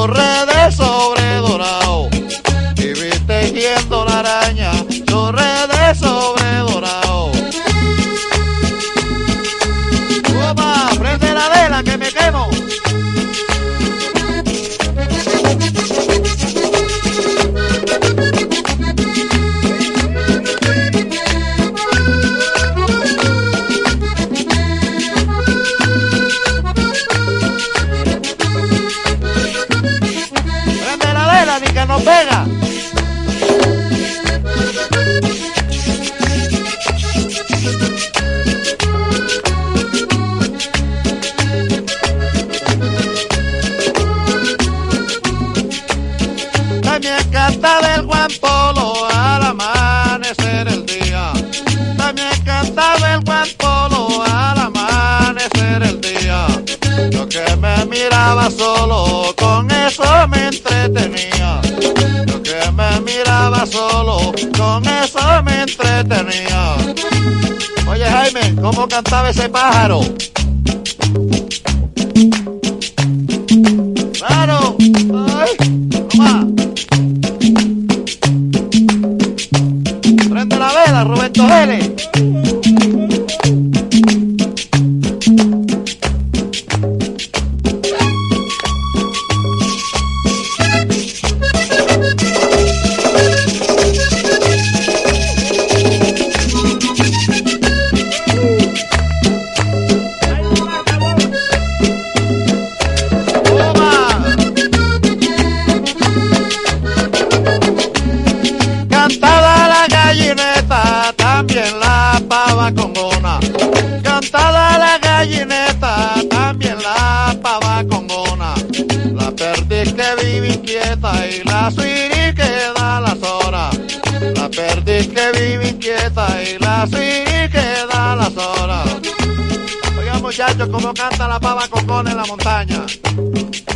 Corre sobre dorado y vi tejiendo la araña. Corre sobre dorado. ¡Opa! ¡Prende la vela que me quemo! ¡Prende la vela ni que nos pega! También cantaba el Juan Polo al amanecer el día. También cantaba el Juan Polo al amanecer el día. Yo que me miraba solo, con eso me entretenía. Yo que me miraba solo, con eso me entretenía. Oye Jaime, ¿cómo cantaba ese pájaro? ¡Claro! ¡Ay! ¡Toma! Prende la vela, Roberto Vélez. Cantada la gallineta, también la pava congona. Cantada la gallineta, también la pava congona. La perdiz que vive inquieta y la suiri que da las horas. La perdiz que vive inquieta y la suiri que da las horas. Oigan muchachos, cómo canta la pava congona en la montaña.